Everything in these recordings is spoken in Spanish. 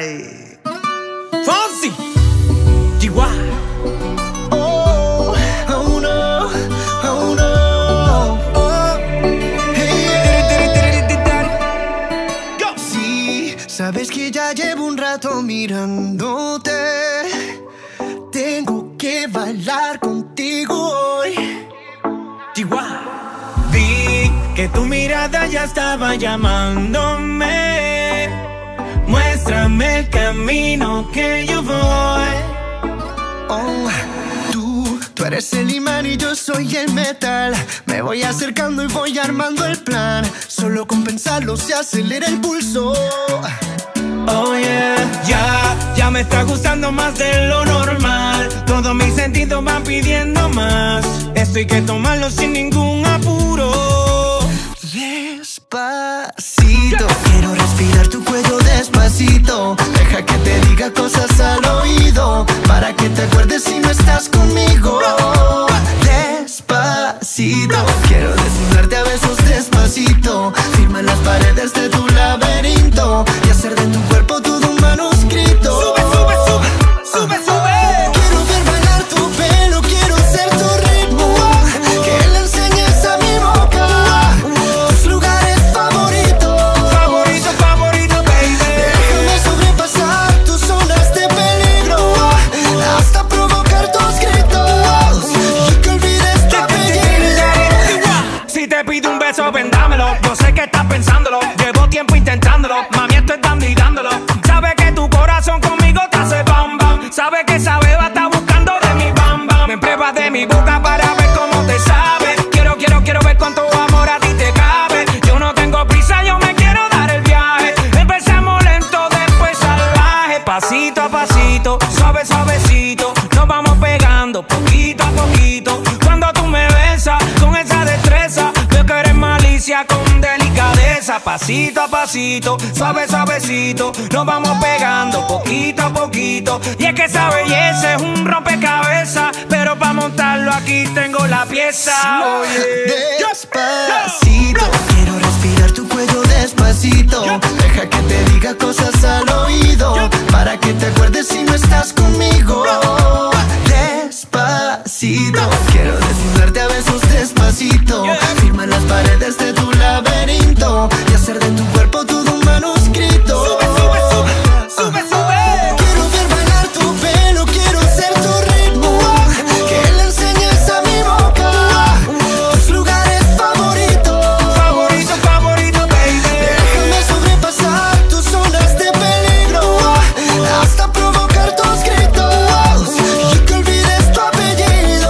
Ay. Fonsi, Chihuahua. Oh, oh no, oh no. Oh, hey. Sí, sabes que ya llevo un rato mirándote. Tengo que bailar contigo hoy. Chihuahua. Vi que tu mirada ya estaba llamándome. Muéstrame el camino que yo voy. Oh, tú eres el imán y yo soy el metal. Me voy acercando y voy armando el plan. Solo con pensarlo se acelera el pulso. Oh yeah, ya me está gustando más de lo normal. Todos mis sentidos van pidiendo más. Esto hay que tomarlo sin ningún apuro. Despacito, quiero respirar tu cuello despacito. Deja que te diga cosas al oído, para que te acuerdes si no estás conmigo. Despacito, quiero desnudarte a besos despacito. Firma en las paredes de tu laberinto y hacer de tu cuerpo todo un manuscrito. Sube, sube, sube, sube, sube. Quiero ver bailar tu pelo, quiero ser tu ritmo. Que le enseñes a mi boca tus lugares favoritos. Favorito, favorito, baby. Déjame sobrepasar tus zonas de peligro hasta provocar tus gritos y que olvides tu apellido. Si te pido un beso, vendámelo. Yo sé que estás pensándolo. Llevo tiempo intentándolo. Mami, esto es dando y dándolo. Sabe que tu corazón conmigo te hace bam bam. Sabe que esa beba está buscando de mi bam bam. Me pruebas de mi boca para ver cómo te sabe. Quiero ver cuánto amor a ti te cabe. Yo no tengo prisa, yo me quiero dar el viaje. Empezamos lento, después salvaje. Pasito a pasito, suave, suavecito. Nos vamos pegando poquito a poquito. Cuando tú me besas con esa destreza, veo que eres malicia con delicadeza. Pasito a pasito, suave, suavecito. Nos vamos pegando poquito a poquito. Y es que esa belleza es un rompecabezas, pero para montarlo aquí tengo la pieza. Despacito, quiero respirar tu cuello despacito. Deja que te diga cosas al oído, para que te acuerdes si no estás conmigo. Despacito, quiero desnudarte a besos despacito. Firma en las paredes de tu laberinto y hacer de tu cuerpo todo un manuscrito. Sube, sube, sube, sube, sube. Quiero ver bailar tu pelo, quiero ser tu ritmo. Que le enseñes a mi boca tus lugares favoritos. Favorito, favorito, baby. Déjame sobrepasar tus zonas de peligro hasta provocar tus gritos y que olvides tu apellido.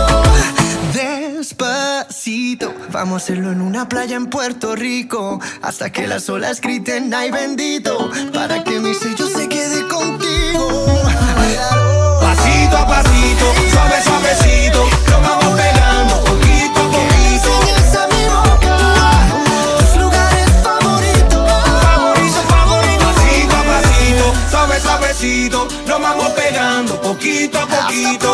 Despacito, vamos a hacerlo en una playa en Puerto Rico, hasta que las olas griten ay bendito, para que mi sello se quede contigo. Pasito a pasito, suave, suavecito. Nos vamos pegando poquito a Que le poquito. enseñes a mi boca tus lugares favoritos. Favorito, favorito. Pasito a pasito, suave, suavecito. Nos vamos pegando poquito a poquito.